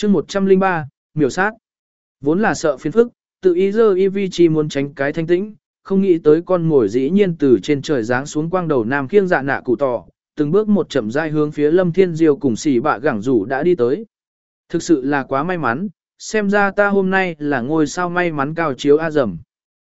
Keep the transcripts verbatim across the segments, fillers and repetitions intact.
chương một trăm lẻ ba, miểu sát. Vốn là sợ phiền phức, tự ý dơ y vi chi muốn tránh cái thanh tĩnh, không nghĩ tới con mồi dĩ nhiên từ trên trời giáng xuống quang đầu nam khiêng dạ nạ cụ tỏ, từng bước một chậm rãi hướng phía Lâm Thiên Diêu cùng xỉ bạ gẳng rủ đã đi tới. Thực sự là quá may mắn, xem ra ta hôm nay là ngôi sao may mắn cao chiếu a dầm.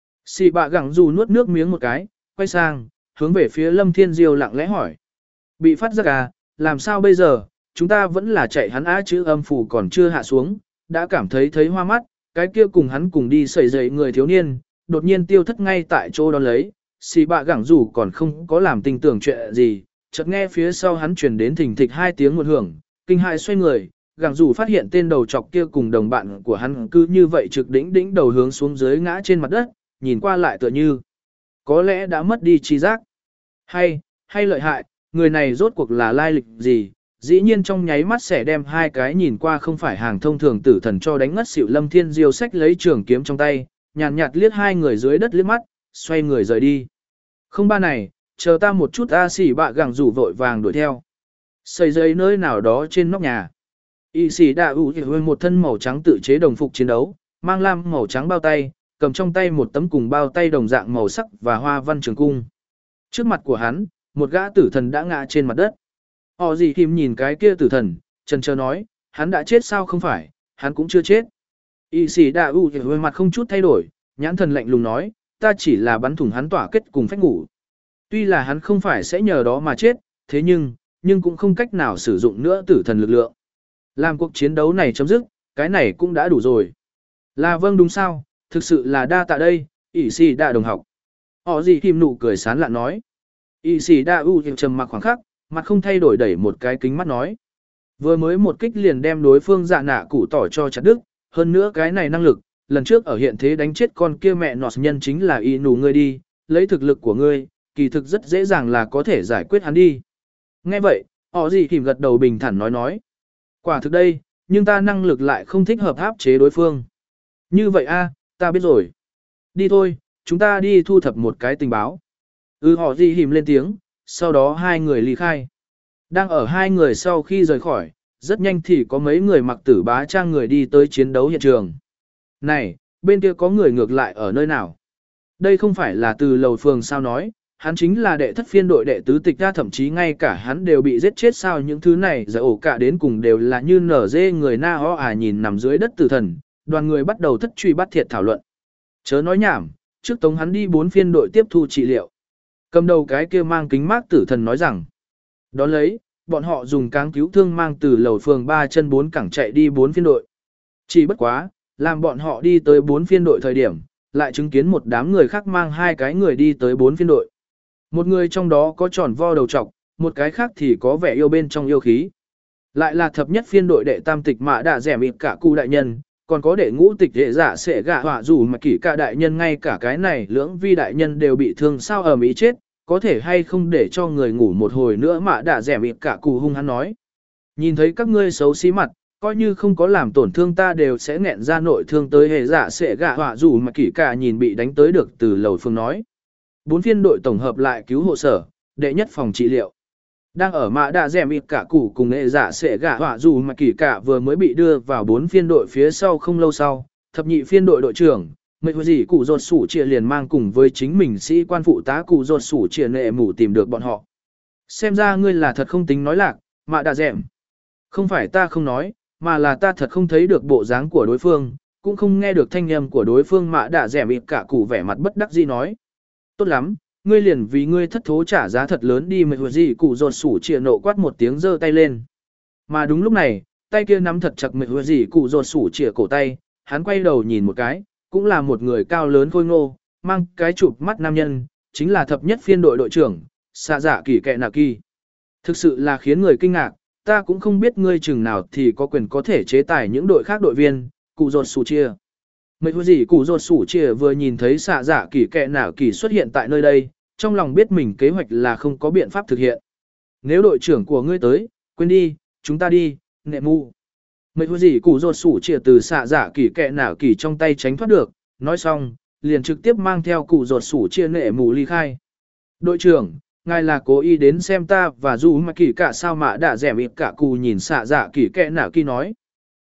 Xỉ bạ gẳng rủ nuốt nước miếng một cái, quay sang, hướng về phía Lâm Thiên Diêu lặng lẽ hỏi. Bị phát giác à, làm sao bây giờ, chúng ta vẫn là chạy hắn á chữ âm phủ còn chưa hạ xuống, đã cảm thấy thấy hoa mắt, cái kia cùng hắn cùng đi sẩy dậy người thiếu niên, đột nhiên tiêu thất ngay tại chỗ đó lấy, xì bạ gẳng rủ còn không có làm tình tưởng chuyện gì, chợt nghe phía sau hắn truyền đến thình thịch hai tiếng một hưởng, kinh hại xoay người, gẳng rủ phát hiện tên đầu chọc kia cùng đồng bạn của hắn cứ như vậy trực đỉnh đỉnh đầu hướng xuống dưới ngã trên mặt đất, nhìn qua lại tựa như có lẽ đã mất đi trí giác. Hay, hay lợi hại, người này rốt cuộc là lai lịch gì, dĩ nhiên trong nháy mắt sẽ đem hai cái nhìn qua không phải hàng thông thường tử thần cho đánh ngất xỉu. Lâm Thiên Diêu sách lấy trường kiếm trong tay, nhàn nhạt, nhạt liếc hai người dưới đất liếc mắt, xoay người rời đi. Không ba này, chờ ta một chút a xỉ bạ gẳng rủ vội vàng đuổi theo. Xây dây nơi nào đó trên nóc nhà. Y xỉ đạ ủ thì một thân màu trắng tự chế đồng phục chiến đấu, mang lam màu trắng bao tay, cầm trong tay một tấm cùng bao tay đồng dạng màu sắc và hoa văn trường cung. Trước mặt của hắn, một gã tử thần đã ngã trên mặt đất. Họ gì kìm nhìn cái kia tử thần, chần chờ nói, hắn đã chết sao không phải, hắn cũng chưa chết. Y sĩ đạ u thì mặt không chút thay đổi, nhãn thần lạnh lùng nói, ta chỉ là bắn thủng hắn tỏa kết cùng phách ngủ. Tuy là hắn không phải sẽ nhờ đó mà chết, thế nhưng, nhưng cũng không cách nào sử dụng nữa tử thần lực lượng. Làm cuộc chiến đấu này chấm dứt, cái này cũng đã đủ rồi. Là vâng đúng sao, thực sự là đa tạ đây, y sĩ đạ đồng học. Họ gì kìm nụ cười sán lạn nói. Y sĩ đạ u thì trầm mặc khoảng khắc, mặt không thay đổi đẩy một cái kính mắt nói. Vừa mới một kích liền đem đối phương dạ nạ cụ tỏ cho chặt đứt, hơn nữa cái này năng lực, lần trước ở hiện thế đánh chết con kia mẹ nọt nhân chính là y nù ngươi đi, lấy thực lực của ngươi, kỳ thực rất dễ dàng là có thể giải quyết hắn đi. Nghe vậy, họ gì kìm gật đầu bình thản nói nói. Quả thực đây, nhưng ta năng lực lại không thích hợp áp chế đối phương. Như vậy a, ta biết rồi. Đi thôi, chúng ta đi thu thập một cái tình báo. Ừ họ gì kìm lên tiếng, sau đó hai người ly khai. Đang ở hai người sau khi rời khỏi, rất nhanh thì có mấy người mặc tử bá trang người đi tới chiến đấu hiện trường. Này, bên kia có người ngược lại ở nơi nào? Đây không phải là từ lầu phường sao nói, hắn chính là đệ thất phiên đội đệ tứ tịch ra, thậm chí ngay cả hắn đều bị giết chết sao, những thứ này giờ ổ cả đến cùng đều là như nở dê người na ho à. Nhìn nằm dưới đất tử thần, đoàn người bắt đầu thất truy bắt thiệt thảo luận. Chớ nói nhảm, trước tống hắn đi bốn phiên đội tiếp thu trị liệu. Cầm đầu cái kia mang kính mát tử thần nói rằng, đón lấy, bọn họ dùng cáng cứu thương mang từ lầu phường ba chân bốn cẳng chạy đi bốn phiên đội. Chỉ bất quá, làm bọn họ đi tới bốn phiên đội thời điểm, lại chứng kiến một đám người khác mang hai cái người đi tới bốn phiên đội. Một người trong đó có tròn vo đầu trọc, một cái khác thì có vẻ yêu bên trong yêu khí. Lại là thập nhất phiên đội đệ tam tịch mã đạ rẻ mịt cả cụ đại nhân, còn có đệ ngũ tịch đệ giả sẽ gạ họa dù mà kỷ cả đại nhân, ngay cả cái này lưỡng vi đại nhân đều bị thương sao ở Mỹ chết, có thể hay không để cho người ngủ một hồi nữa mà đã rẻ mịt cả cụ hung hắn nói. Nhìn thấy các ngươi xấu xí mặt, coi như không có làm tổn thương ta đều sẽ nghẹn ra nội thương tới hệ giả sẽ gạ họa dù mà kỷ cả nhìn bị đánh tới được từ lầu phương nói. Bốn phiên đội tổng hợp lại cứu hộ sở, đệ nhất phòng trị liệu. Đang ở mã đạ rẻ mịt cả cụ cùng hệ giả sẽ gạ họa dù mà kỷ cả vừa mới bị đưa vào bốn phiên đội phía sau không lâu sau, thập nhị phiên đội đội trưởng mấy hồi gì cụ rột sủ chia liền mang cùng với chính mình sĩ quan phụ tá cụ rột sủ chia nệ mù tìm được bọn họ. Xem ra ngươi là thật không tính nói lạc, mạ đạ dẻm. Không phải ta không nói, mà là ta thật không thấy được bộ dáng của đối phương, cũng không nghe được thanh âm của đối phương. Mạ đạ dẻm ít cả cụ vẻ mặt bất đắc dĩ nói. Tốt lắm, ngươi liền vì ngươi thất thố trả giá thật lớn đi. Mấy hồi gì cụ rột sủ chia nộ quát một tiếng giơ tay lên. Mà đúng lúc này, tay kia nắm thật chặt mấy hồi gì cụ rột sủ chia cổ tay, hắn quay đầu nhìn một cái. Cũng là một người cao lớn khôi ngô, mang cái chụp mắt nam nhân, chính là thập nhất phiên đội đội trưởng, xạ dạ kỳ kẹ nạ kỳ. Thực sự là khiến người kinh ngạc, ta cũng không biết ngươi chừng nào thì có quyền có thể chế tài những đội khác đội viên, cụ rột sủ chia. Mấy hồi gì cụ rột sủ chia vừa nhìn thấy xạ dạ kỳ kẹ nạ kỳ xuất hiện tại nơi đây, trong lòng biết mình kế hoạch là không có biện pháp thực hiện. Nếu đội trưởng của ngươi tới, quên đi, chúng ta đi, nệ mu. Mấy hồi gì cụ rột sủ chia từ xạ dạ kỳ kẹ nạ kỳ trong tay tránh thoát được, nói xong, liền trực tiếp mang theo cụ rột sủ chia nệ mù ly khai. Đội trưởng, ngài là cố ý đến xem ta và dù mà kỳ cả sao mà đã rẻ mịt cả cụ nhìn xạ dạ kỳ kẹ nạ kỳ nói.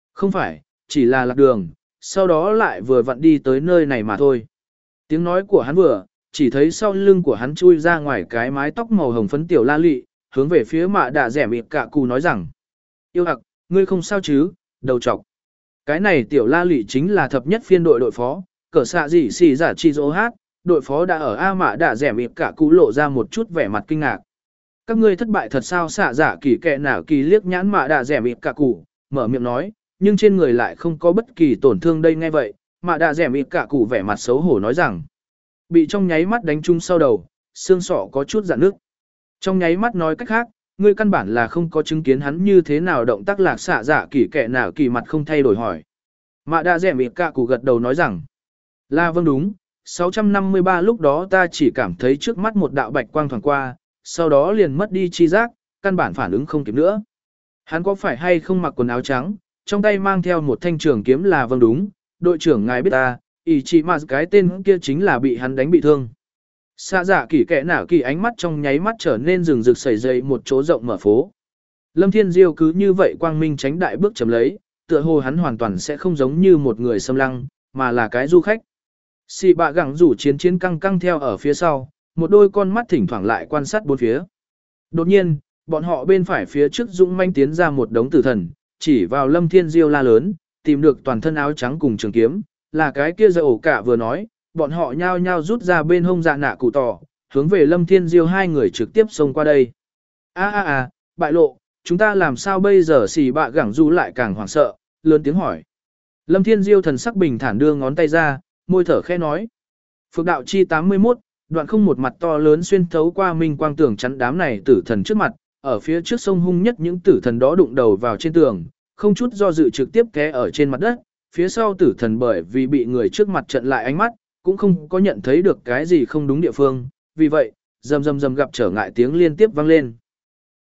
Không phải, chỉ là lạc đường, sau đó lại vừa vặn đi tới nơi này mà thôi. Tiếng nói của hắn vừa, chỉ thấy sau lưng của hắn chui ra ngoài cái mái tóc màu hồng phấn tiểu la lị, hướng về phía mạ đạ rẻ mịt cả cụ nói rằng. Yêu hặc, ngươi không sao chứ, đầu trọc. Cái này tiểu la lị chính là thập nhất phiên đội đội phó, cỡ xạ gì xì giả chi dỗ hát, đội phó đã ở A mạ đạ rẻ mịt cả cụ lộ ra một chút vẻ mặt kinh ngạc. Các ngươi thất bại thật sao xạ giả kỳ kẹ nào kỳ liếc nhãn mạ đạ rẻ mịt cả cụ, mở miệng nói, nhưng trên người lại không có bất kỳ tổn thương đây nghe vậy, mạ đạ rẻ mịt cả cụ vẻ mặt xấu hổ nói rằng. Bị trong nháy mắt đánh trúng sau đầu, xương sọ có chút rạn nước. Trong nháy mắt nói cách khác, ngươi căn bản là không có chứng kiến hắn như thế nào động tác lạc xạ dạ kỳ kệ nào kỳ mặt không thay đổi hỏi. Mạ đa rẻ mịt cả cụ gật đầu nói rằng, là vâng đúng, sáu trăm năm mươi ba lúc đó ta chỉ cảm thấy trước mắt một đạo bạch quang thoảng qua, sau đó liền mất đi chi giác, căn bản phản ứng không kịp nữa. Hắn có phải hay không mặc quần áo trắng, trong tay mang theo một thanh trường kiếm là vâng đúng, đội trưởng ngài biết ta, ý chỉ mà cái tên kia chính là bị hắn đánh bị thương. Xạ dạ kỳ kẻ nào kỳ ánh mắt trong nháy mắt trở nên rừng rực sẩy dậy một chỗ rộng mở phố. Lâm Thiên Diêu cứ như vậy quang minh tránh đại bước chấm lấy, tựa hồ hắn hoàn toàn sẽ không giống như một người xâm lăng, mà là cái du khách. Xì bạ gẳng rủ chiến chiến căng căng theo ở phía sau, một đôi con mắt thỉnh thoảng lại quan sát bốn phía. Đột nhiên, bọn họ bên phải phía trước dũng manh tiến ra một đống tử thần, chỉ vào Lâm Thiên Diêu la lớn, tìm được toàn thân áo trắng cùng trường kiếm, là cái kia dạy ổ cả vừa nói, bọn họ nhao nhao rút ra bên hông dạ nạ cụ tỏ, hướng về Lâm Thiên Diêu hai người trực tiếp xông qua đây. A a a, bại lộ, chúng ta làm sao bây giờ xì bạ gẳng du lại càng hoảng sợ, lớn tiếng hỏi. Lâm Thiên Diêu thần sắc bình thản đưa ngón tay ra, môi thở khẽ nói. Phược đạo chi tám mươi mốt, đoạn không một mặt to lớn xuyên thấu qua minh quang tường chắn đám này tử thần trước mặt, ở phía trước sông hung nhất những tử thần đó đụng đầu vào trên tường, không chút do dự trực tiếp té ở trên mặt đất, phía sau tử thần bởi vì bị người trước mặt trận lại ánh mắt, cũng không có nhận thấy được cái gì không đúng địa phương, vì vậy, rầm rầm rầm gặp trở ngại tiếng liên tiếp vang lên.